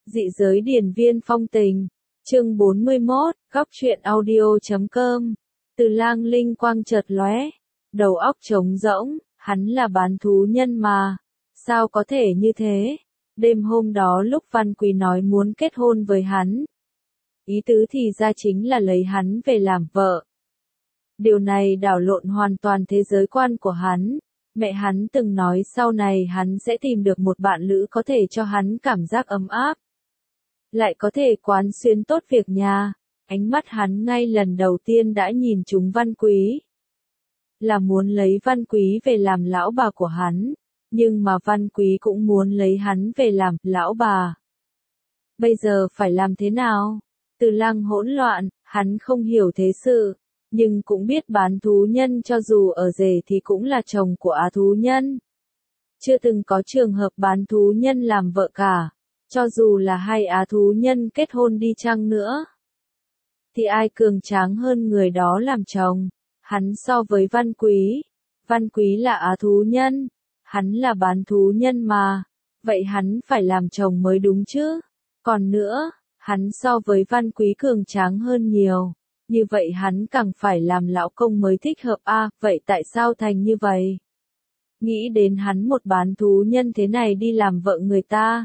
Dị giới điển viên phong tình. Chương 41, góc truyện audio.com. Từ Lang linh quang chợt lóe, đầu óc trống rỗng, hắn là bán thú nhân mà, sao có thể như thế? Đêm hôm đó lúc Văn Quý nói muốn kết hôn với hắn, ý tứ thì ra chính là lấy hắn về làm vợ. Điều này đảo lộn hoàn toàn thế giới quan của hắn. Mẹ hắn từng nói sau này hắn sẽ tìm được một bạn lữ có thể cho hắn cảm giác ấm áp, lại có thể quán xuyến tốt việc nhà. Ánh mắt hắn ngay lần đầu tiên đã nhìn trúng Văn Quý, là muốn lấy Văn Quý về làm lão bà của hắn, nhưng mà Văn Quý cũng muốn lấy hắn về làm lão bà. Bây giờ phải làm thế nào? Từ Lang hỗn loạn, hắn không hiểu thế sự, nhưng cũng biết bán thú nhân cho dù ở rể thì cũng là chồng của á thú nhân. Chưa từng có trường hợp bán thú nhân làm vợ cả, cho dù là hai á thú nhân kết hôn đi chăng nữa, thì ai cường tráng hơn người đó làm chồng. Hắn so với Văn Quý là á thú nhân, hắn là bán thú nhân mà, vậy hắn phải làm chồng mới đúng chứ. Còn nữa, hắn so với Văn Quý cường tráng hơn nhiều, như vậy hắn càng phải làm lão công mới thích hợp a. Vậy tại sao thành như vậy? Nghĩ đến hắn một bán thú nhân thế này đi làm vợ người ta,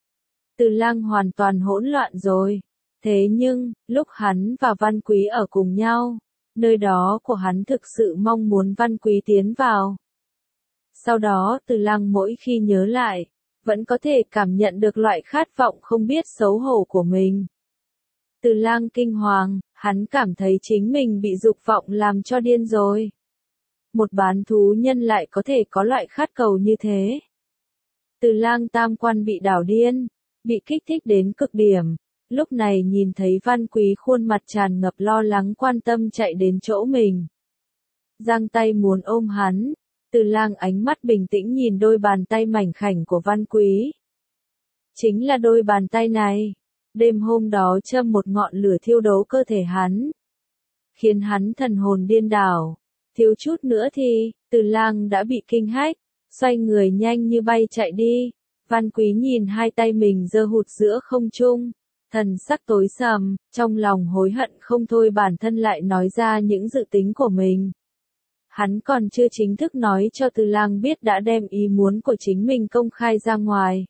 Từ Lang hoàn toàn hỗn loạn rồi. Thế nhưng, lúc hắn và Văn Quý ở cùng nhau, nơi đó của hắn thực sự mong muốn Văn Quý tiến vào. Sau đó Từ Lang mỗi khi nhớ lại, vẫn có thể cảm nhận được loại khát vọng không biết xấu hổ của mình. Từ Lang kinh hoàng, hắn cảm thấy chính mình bị dục vọng làm cho điên rồi. Một bán thú nhân lại có thể có loại khát cầu như thế. Từ Lang tam quan bị đảo điên, bị kích thích đến cực điểm. Lúc này nhìn thấy Văn Quý khuôn mặt tràn ngập lo lắng quan tâm chạy đến chỗ mình, giang tay muốn ôm hắn. Từ Lang ánh mắt bình tĩnh nhìn đôi bàn tay mảnh khảnh của Văn Quý. Chính là đôi bàn tay này, đêm hôm đó châm một ngọn lửa thiêu đốt cơ thể hắn, khiến hắn thần hồn điên đảo. Thiếu chút nữa thì, Từ Lang đã bị kinh hách, xoay người nhanh như bay chạy đi. Văn Quý nhìn hai tay mình giơ hụt giữa không trung, thần sắc tối sầm, trong lòng hối hận không thôi bản thân lại nói ra những dự tính của mình. Hắn còn chưa chính thức nói cho Từ Lang biết đã đem ý muốn của chính mình công khai ra ngoài.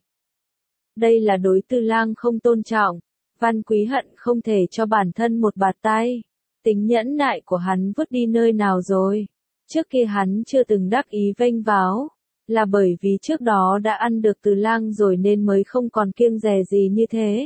Đây là đối Từ Lang không tôn trọng. Văn Quý hận không thể cho bản thân một bạt tay. Tính nhẫn nại của hắn vứt đi nơi nào rồi? Trước kia hắn chưa từng đắc ý vênh váo, là bởi vì trước đó đã ăn được Từ Lang rồi nên mới không còn kiêng dè gì như thế.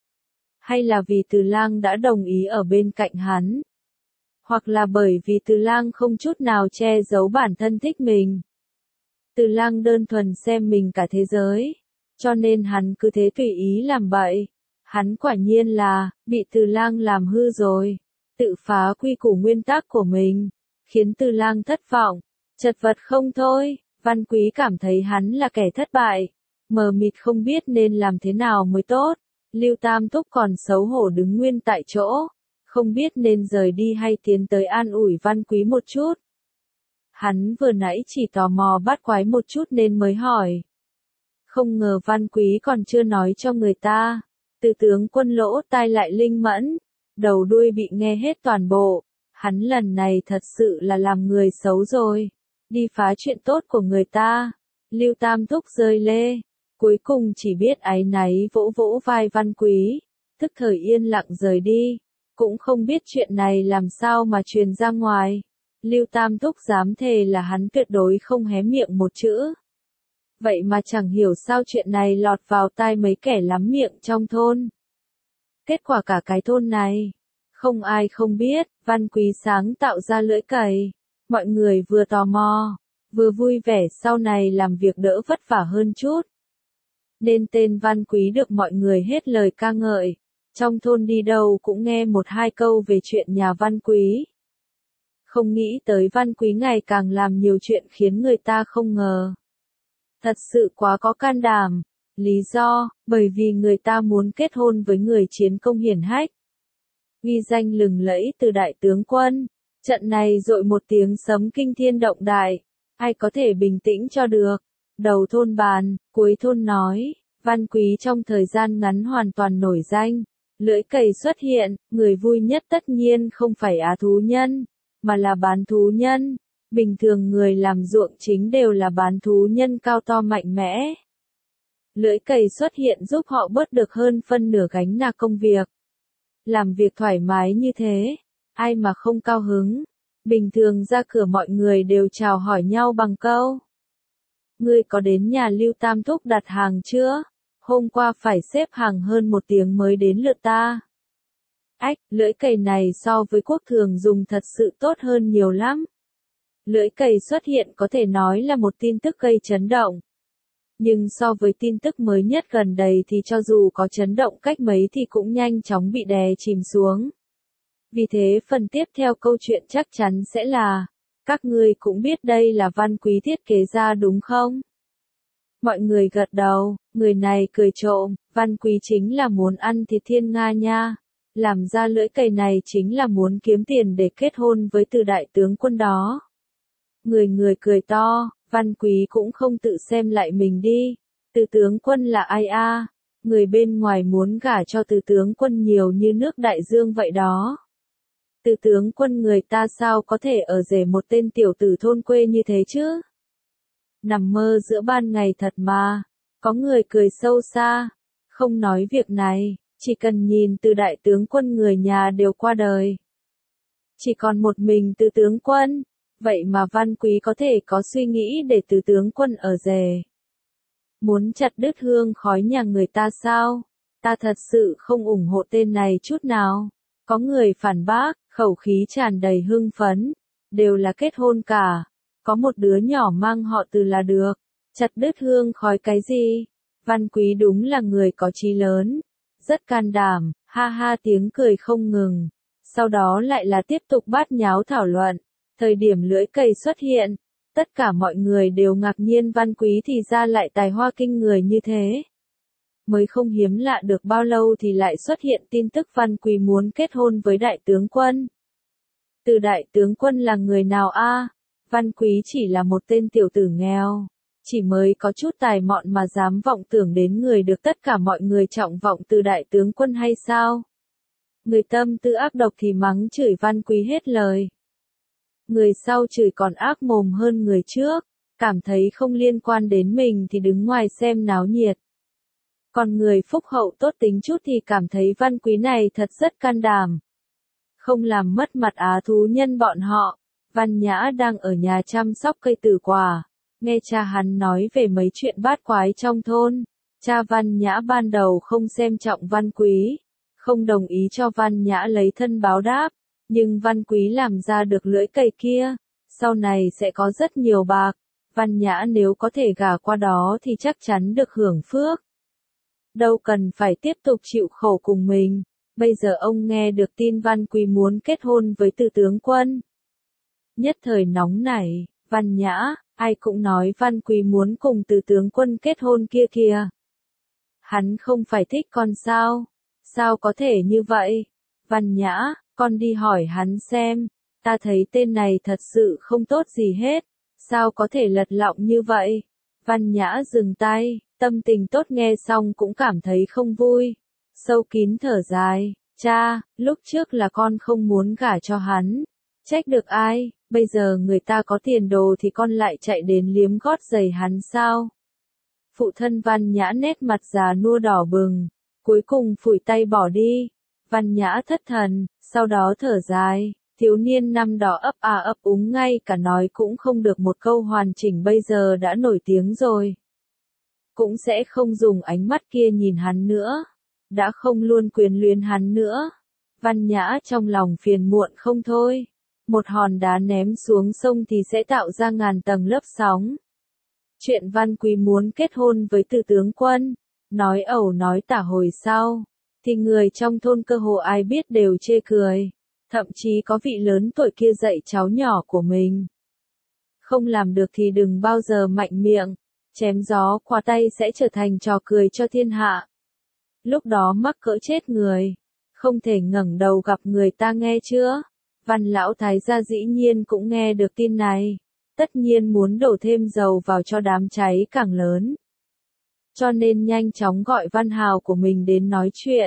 Hay là vì Từ Lang đã đồng ý ở bên cạnh hắn? Hoặc là bởi vì Từ Lang không chút nào che giấu bản thân thích mình. Từ Lang đơn thuần xem mình cả thế giới, cho nên hắn cứ thế tùy ý làm bậy. Hắn quả nhiên là, bị Từ Lang làm hư rồi, tự phá quy củ nguyên tắc của mình, khiến Từ Lang thất vọng, chật vật không thôi. Văn Quý cảm thấy hắn là kẻ thất bại, mờ mịt không biết nên làm thế nào mới tốt. Lưu Tam Thúc còn xấu hổ đứng nguyên tại chỗ, không biết nên rời đi hay tiến tới an ủi Văn Quý một chút. Hắn vừa nãy chỉ tò mò bắt quái một chút nên mới hỏi. Không ngờ Văn Quý còn chưa nói cho người ta. Từ tướng quân lỗ tai lại linh mẫn, đầu đuôi bị nghe hết toàn bộ. Hắn lần này thật sự là làm người xấu rồi, đi phá chuyện tốt của người ta. Lưu Tam Thúc rơi lê, cuối cùng chỉ biết áy náy vỗ vỗ vai Văn Quý, tức thời yên lặng rời đi, cũng không biết chuyện này làm sao mà truyền ra ngoài. Lưu Tam Thúc dám thề là hắn tuyệt đối không hé miệng một chữ. Vậy mà chẳng hiểu sao chuyện này lọt vào tai mấy kẻ lắm miệng trong thôn. Kết quả cả cái thôn này, không ai không biết, Văn Quý sáng tạo ra lưỡi cày. Mọi người vừa tò mò, vừa vui vẻ sau này làm việc đỡ vất vả hơn chút. Nên tên Văn Quý được mọi người hết lời ca ngợi. Trong thôn đi đâu cũng nghe một hai câu về chuyện nhà Văn Quý. Không nghĩ tới Văn Quý ngày càng làm nhiều chuyện khiến người ta không ngờ. Thật sự quá có can đảm. Lý do, bởi vì người ta muốn kết hôn với người chiến công hiển hách, uy danh lừng lẫy từ đại tướng quân. Trận này dội một tiếng sấm kinh thiên động đại, ai có thể bình tĩnh cho được. Đầu thôn bàn, cuối thôn nói, Văn Quý trong thời gian ngắn hoàn toàn nổi danh. Lưỡi cày xuất hiện, người vui nhất tất nhiên không phải á thú nhân, mà là bán thú nhân. Bình thường người làm ruộng chính đều là bán thú nhân cao to mạnh mẽ. Lưỡi cày xuất hiện giúp họ bớt được hơn phân nửa gánh nặng công việc. Làm việc thoải mái như thế, ai mà không cao hứng. Bình thường ra cửa mọi người đều chào hỏi nhau bằng câu: ngươi có đến nhà Lưu Tam Thúc đặt hàng chưa? Hôm qua phải xếp hàng hơn 1 tiếng mới đến lượt ta. Ách, lưỡi cày này so với quốc thường dùng thật sự tốt hơn nhiều lắm. Lưỡi cày xuất hiện có thể nói là một tin tức gây chấn động. Nhưng so với tin tức mới nhất gần đây thì cho dù có chấn động cách mấy thì cũng nhanh chóng bị đè chìm xuống. Vì thế phần tiếp theo câu chuyện chắc chắn sẽ là, các ngươi cũng biết đây là Văn Quý thiết kế ra đúng không? Mọi người gật đầu, người này cười trộm, Văn Quý chính là muốn ăn thịt thiên nga nha. Làm ra lưỡi cày này chính là muốn kiếm tiền để kết hôn với Từ đại tướng quân đó. Người cười to, Văn Quý cũng không tự xem lại mình đi. Từ tướng quân là ai a? Người bên ngoài muốn gả cho Từ tướng quân nhiều như nước đại dương vậy đó. Từ tướng quân người ta sao có thể ở rể một tên tiểu tử thôn quê như thế chứ? Nằm mơ giữa ban ngày thật mà. Có người cười sâu xa. Không nói việc này, chỉ cần nhìn Từ đại tướng quân người nhà đều qua đời. Chỉ còn một mình Từ tướng quân. Vậy mà Văn Quý có thể có suy nghĩ để Từ tướng quân ở rể. Muốn chặt đứt hương khói nhà người ta sao? Ta thật sự không ủng hộ tên này chút nào. Có người phản bác, khẩu khí tràn đầy hưng phấn. Đều là kết hôn cả. Có một đứa nhỏ mang họ Từ là được. Chặt đứt hương khói cái gì? Văn Quý đúng là người có chí lớn. Rất can đảm, ha ha tiếng cười không ngừng. Sau đó lại là tiếp tục bát nháo thảo luận. Thời điểm lưỡi cày xuất hiện, tất cả mọi người đều ngạc nhiên Văn Quý thì ra lại tài hoa kinh người như thế. Mới không hiếm lạ được bao lâu thì lại xuất hiện tin tức Văn Quý muốn kết hôn với đại tướng quân. Từ đại tướng quân là người nào a? Văn Quý chỉ là một tên tiểu tử nghèo, chỉ mới có chút tài mọn mà dám vọng tưởng đến người được tất cả mọi người trọng vọng từ đại tướng quân hay sao? Người tâm tư ác độc thì mắng chửi Văn Quý hết lời. Người sau chửi còn ác mồm hơn người trước, cảm thấy không liên quan đến mình thì đứng ngoài xem náo nhiệt. Còn người phúc hậu tốt tính chút thì cảm thấy Văn Quý này thật rất can đảm. Không làm mất mặt á thú nhân bọn họ. Văn Nhã đang ở nhà chăm sóc cây tử quả, nghe cha hắn nói về mấy chuyện bát quái trong thôn. Cha Văn Nhã ban đầu không xem trọng Văn Quý, không đồng ý cho Văn Nhã lấy thân báo đáp, nhưng Văn Quý làm ra được lưỡi cày kia, sau này sẽ có rất nhiều bạc. Văn Nhã nếu có thể gả qua đó thì chắc chắn được hưởng phước. Đâu cần phải tiếp tục chịu khổ cùng mình. Bây giờ ông nghe được tin Văn Quý muốn kết hôn với Từ tướng quân. Nhất thời nóng nảy, Văn Nhã, ai cũng nói Văn Quý muốn cùng Từ tướng quân kết hôn kia kìa. Hắn không phải thích con sao? Sao có thể như vậy? Văn Nhã, con đi hỏi hắn xem, ta thấy tên này thật sự không tốt gì hết, sao có thể lật lọng như vậy? Văn Nhã dừng tay, tâm tình tốt nghe xong cũng cảm thấy không vui. Sâu kín thở dài, cha, lúc trước là con không muốn gả cho hắn. Trách được ai, bây giờ người ta có tiền đồ thì con lại chạy đến liếm gót giày hắn sao? Phụ thân Văn Nhã nét mặt già nua đỏ bừng, cuối cùng phủi tay bỏ đi. Văn Nhã thất thần, sau đó thở dài, thiếu niên năm đó ấp à ấp úng ngay cả nói cũng không được một câu hoàn chỉnh bây giờ đã nổi tiếng rồi. Cũng sẽ không dùng ánh mắt kia nhìn hắn nữa, đã không luôn quyến luyến hắn nữa. Văn Nhã trong lòng phiền muộn không thôi. Một hòn đá ném xuống sông thì sẽ tạo ra ngàn tầng lớp sóng. Chuyện Văn Quý muốn kết hôn với Từ tướng quân, nói ẩu nói tả hồi sau, thì người trong thôn cơ hồ ai biết đều chê cười. Thậm chí có vị lớn tuổi kia dạy cháu nhỏ của mình. Không làm được thì đừng bao giờ mạnh miệng, chém gió qua tay sẽ trở thành trò cười cho thiên hạ. Lúc đó mắc cỡ chết người, không thể ngẩng đầu gặp người ta nghe chưa? Văn lão thái gia dĩ nhiên cũng nghe được tin này, tất nhiên muốn đổ thêm dầu vào cho đám cháy càng lớn. cho nên nhanh chóng gọi Văn Hào của mình đến nói chuyện.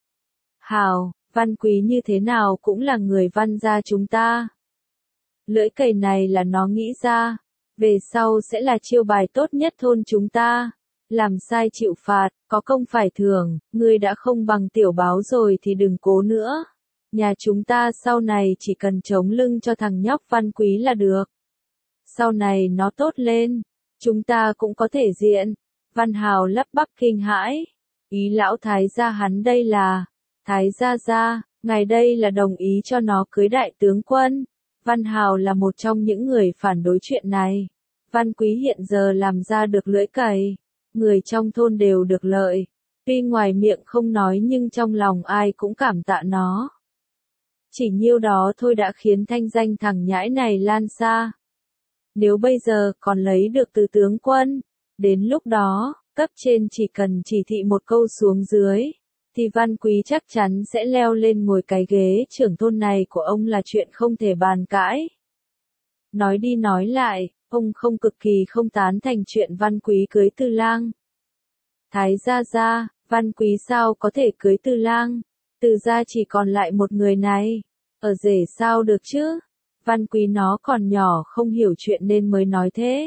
Hào, Văn Quý như thế nào cũng là người Văn gia chúng ta. Lưỡi cày này là nó nghĩ ra, về sau sẽ là chiêu bài tốt nhất thôn chúng ta. Làm sai chịu phạt, có công phải thưởng, ngươi đã không bằng tiểu báo rồi thì đừng cố nữa. Nhà chúng ta sau này chỉ cần chống lưng cho thằng nhóc Văn Quý là được. Sau này nó tốt lên, chúng ta cũng có thể diện. Văn Hào lắp bắp kinh hãi. Ý lão thái gia hắn đây là, thái gia, ngài đây là đồng ý cho nó cưới đại tướng quân. Văn Hào là một trong những người phản đối chuyện này. Văn Quý hiện giờ làm ra được lưỡi cày, người trong thôn đều được lợi. Tuy ngoài miệng không nói nhưng trong lòng ai cũng cảm tạ nó. Chỉ nhiêu đó thôi đã khiến thanh danh thằng nhãi này lan xa. Nếu bây giờ còn lấy được từ tướng quân, đến lúc đó, cấp trên chỉ cần chỉ thị một câu xuống dưới, thì Văn Quý chắc chắn sẽ leo lên ngồi cái ghế trưởng thôn này của ông là chuyện không thể bàn cãi. Nói đi nói lại, ông không cực kỳ không tán thành chuyện Văn Quý cưới Tư Lang. Thái gia, Văn Quý sao có thể cưới Tư Lang? Từ gia chỉ còn lại một người này, ở rể sao được chứ? Văn Quý nó còn nhỏ không hiểu chuyện nên mới nói thế.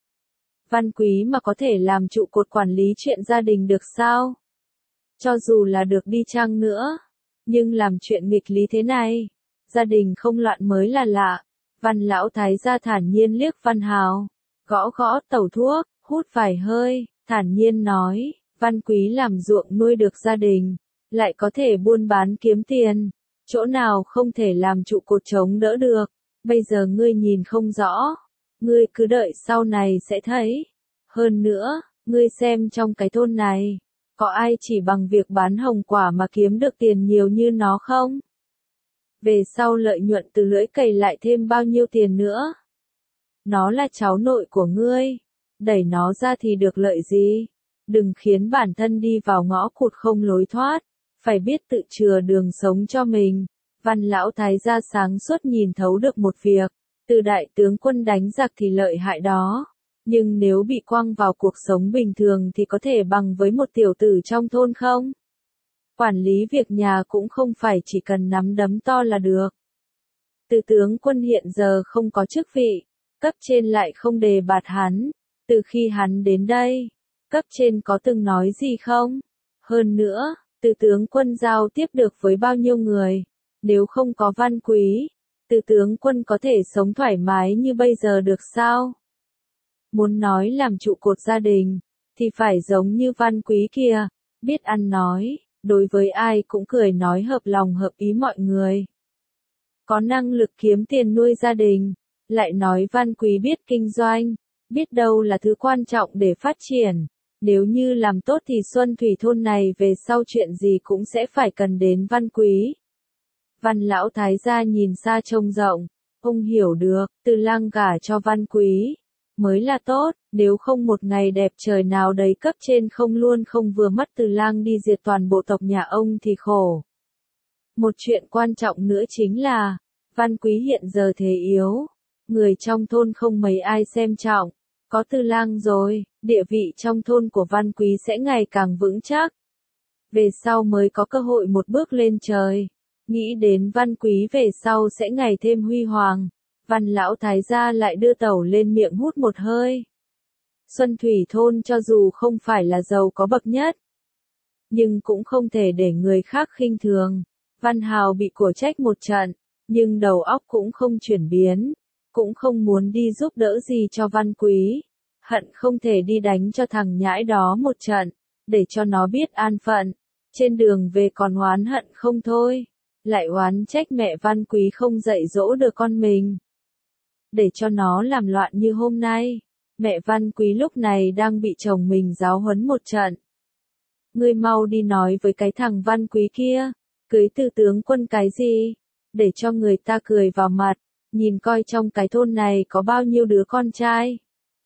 Văn Quý mà có thể làm trụ cột quản lý chuyện gia đình được sao? Cho dù là được đi chăng nữa, nhưng làm chuyện nghịch lý thế này, gia đình không loạn mới là lạ. Văn lão thái gia thản nhiên liếc Văn Hào, gõ gõ tẩu thuốc, hút vài hơi, thản nhiên nói, Văn Quý làm ruộng nuôi được gia đình, lại có thể buôn bán kiếm tiền, chỗ nào không thể làm trụ cột chống đỡ được, bây giờ ngươi nhìn không rõ, ngươi cứ đợi sau này sẽ thấy. Hơn nữa, ngươi xem trong cái thôn này, có ai chỉ bằng việc bán hồng quả mà kiếm được tiền nhiều như nó không? Về sau lợi nhuận từ lưỡi cày lại thêm bao nhiêu tiền nữa? Nó là cháu nội của ngươi, đẩy nó ra thì được lợi gì? Đừng khiến bản thân đi vào ngõ cụt không lối thoát, phải biết tự chừa đường sống cho mình. Văn lão thái gia sáng suốt nhìn thấu được một việc, từ đại tướng quân đánh giặc thì lợi hại đó, nhưng nếu bị quăng vào cuộc sống bình thường thì có thể bằng với một tiểu tử trong thôn không? Quản lý việc nhà cũng không phải chỉ cần nắm đấm to là được. Từ tướng quân hiện giờ không có chức vị, cấp trên lại không đề bạt hắn, từ khi hắn đến đây, cấp trên có từng nói gì không? Hơn nữa, từ tướng quân giao tiếp được với bao nhiêu người, nếu không có Văn Quý, từ tướng quân có thể sống thoải mái như bây giờ được sao? Muốn nói làm trụ cột gia đình, thì phải giống như Văn Quý kia, biết ăn nói, đối với ai cũng cười nói hợp lòng hợp ý mọi người. Có năng lực kiếm tiền nuôi gia đình, lại nói Văn Quý biết kinh doanh, biết đâu là thứ quan trọng để phát triển. Nếu như làm tốt thì Xuân Thủy thôn này về sau chuyện gì cũng sẽ phải cần đến Văn Quý. Văn lão thái gia nhìn xa trông rộng, ông hiểu được, Từ Lang gả cho Văn Quý mới là tốt, nếu không một ngày đẹp trời nào đấy cấp trên không luôn không vừa mắt Từ Lang đi diệt toàn bộ tộc nhà ông thì khổ. Một chuyện quan trọng nữa chính là, Văn Quý hiện giờ thế yếu, người trong thôn không mấy ai xem trọng, có Từ Lang rồi, địa vị trong thôn của Văn Quý sẽ ngày càng vững chắc. Về sau mới có cơ hội một bước lên trời, nghĩ đến Văn Quý về sau sẽ ngày thêm huy hoàng. Văn lão thái gia lại đưa tẩu lên miệng hút một hơi. Xuân Thủy thôn cho dù không phải là giàu có bậc nhất, nhưng cũng không thể để người khác khinh thường. Văn Hào bị của trách một trận, nhưng đầu óc cũng không chuyển biến, cũng không muốn đi giúp đỡ gì cho Văn Quý. Hận không thể đi đánh cho thằng nhãi đó một trận, để cho nó biết an phận. Trên đường về còn oán hận không thôi, lại oán trách mẹ Văn Quý không dạy dỗ được con mình, để cho nó làm loạn như hôm nay. Mẹ Văn Quý lúc này đang bị chồng mình giáo huấn một trận. Ngươi mau đi nói với cái thằng Văn Quý kia, cưới từ tướng quân cái gì, để cho người ta cười vào mặt, nhìn coi trong cái thôn này có bao nhiêu đứa con trai.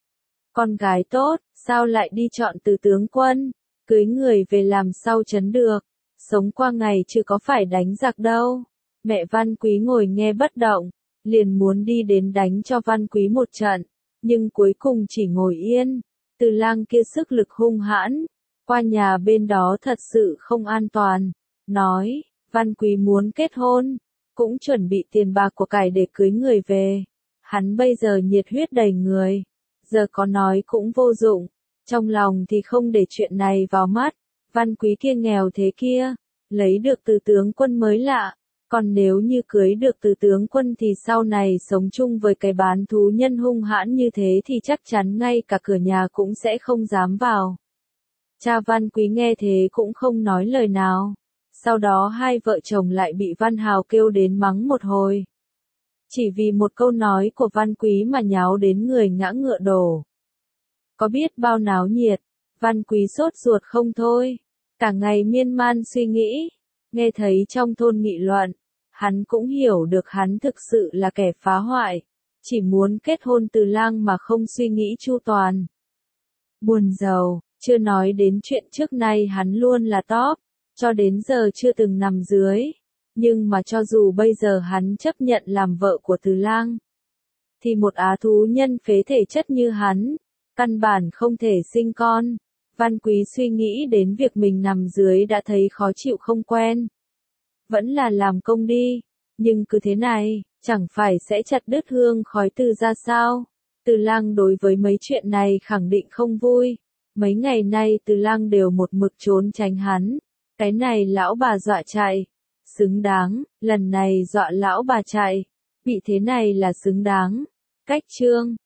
Con gái tốt, sao lại đi chọn từ tướng quân, cưới người về làm sao chấn được, sống qua ngày chứ có phải đánh giặc đâu. Mẹ Văn Quý ngồi nghe bất động, liền muốn đi đến đánh cho Văn Quý một trận, nhưng cuối cùng chỉ ngồi yên, Từ Lang kia sức lực hung hãn, qua nhà bên đó thật sự không an toàn, nói, Văn Quý muốn kết hôn, cũng chuẩn bị tiền bạc của cải để cưới người về. Hắn bây giờ nhiệt huyết đầy người, giờ có nói cũng vô dụng, trong lòng thì không để chuyện này vào mắt. Văn Quý kia nghèo thế kia, lấy được từ tướng quân mới lạ, còn nếu như cưới được từ tướng quân thì sau này sống chung với cái bán thú nhân hung hãn như thế thì chắc chắn ngay cả cửa nhà cũng sẽ không dám vào. Cha Văn Quý nghe thế cũng không nói lời nào. Sau đó hai vợ chồng lại bị Văn Hào kêu đến mắng một hồi. Chỉ vì một câu nói của Văn Quý mà nháo đến người ngã ngựa đổ. Có biết bao náo nhiệt, Văn Quý sốt ruột không thôi, cả ngày miên man suy nghĩ, nghe thấy trong thôn nghị luận, hắn cũng hiểu được hắn thực sự là kẻ phá hoại, chỉ muốn kết hôn Từ Lang mà không suy nghĩ chu toàn. Buồn rầu, chưa nói đến chuyện trước nay hắn luôn là top, cho đến giờ chưa từng nằm dưới, nhưng mà cho dù bây giờ hắn chấp nhận làm vợ của Từ Lang, thì một á thú nhân phế thể chất như hắn, căn bản không thể sinh con. Văn Quý suy nghĩ đến việc mình nằm dưới đã thấy khó chịu không quen. Vẫn là làm công đi, nhưng cứ thế này, chẳng phải sẽ chặt đứt hương khói Từ ra sao? Từ Lang đối với mấy chuyện này khẳng định không vui. Mấy ngày nay Từ Lang đều một mực trốn tránh hắn. Cái này lão bà dọa chạy. Xứng đáng, lần này dọa lão bà chạy. Bị thế này là xứng đáng. Cách chương